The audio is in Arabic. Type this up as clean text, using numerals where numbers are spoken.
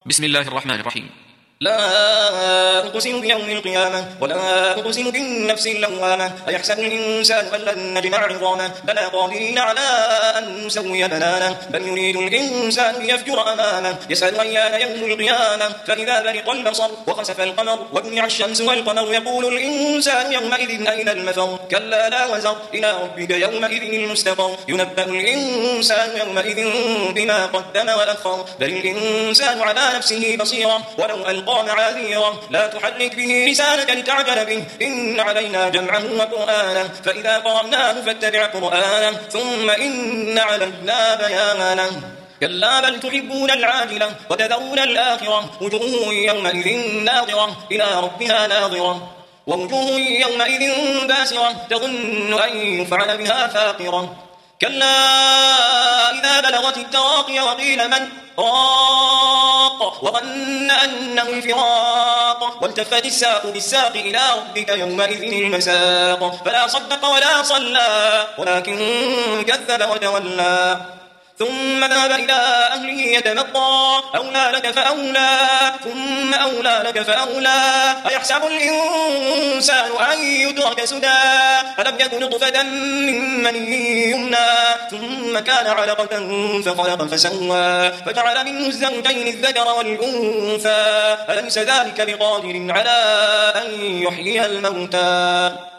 بسم الله الرحمن الرحيم. لا أقسم بيوم القيامة ولا أقسم بالنفس اللوامة أيحسب الإنسان أن لن نجمع عظامه بلى قادرين على أن نسوي بنانه بل يريد الإنسان ليفجر أمامه يسأل أيان يوم القيامة فإذا برق البصر وخسف القمر وجمع الشمس والقمر يقول الإنسان يومئذ أين المفر كلا لا وزر إلى ربك يومئذ المستقر ينبأ الإنسان يومئذ بما قدم وأخر بل الإنسان على نفسه بصيرا ولو ألقى معاذيرا لا تحرك به لسانك لتعجل به إن علينا جمعه وقرآنه فإذا قرأناه فاتبع قرآنه ثم إن علينا بيانه كلا بل تحبون العاجلة وتذرون الآخرة وجوه يومئذ ناظرة إلى ربها ناظرة ووجوه يومئذ باسرة تظن أن يفعل بها فاقرة كلا إذا بلغت التراقي وقيل من راق وظن أنه الفراق والتفت الساق بالساق إلى ربك يومئذ المساق فلا صدق ولا صلى ولكن كذب وتولى ثم ذهب إلى أهله يتمطى أولى لك فأولى ثم أولى لك فأولى أيحسب الإنسان أن يترك سدى ألم يكن نطفة من مني يمنى ثم كان علقة فخلق فسوى فجعل منه الزوجين الذكر والأنثى أليس ذلك بقادر على أن يحيي الموتى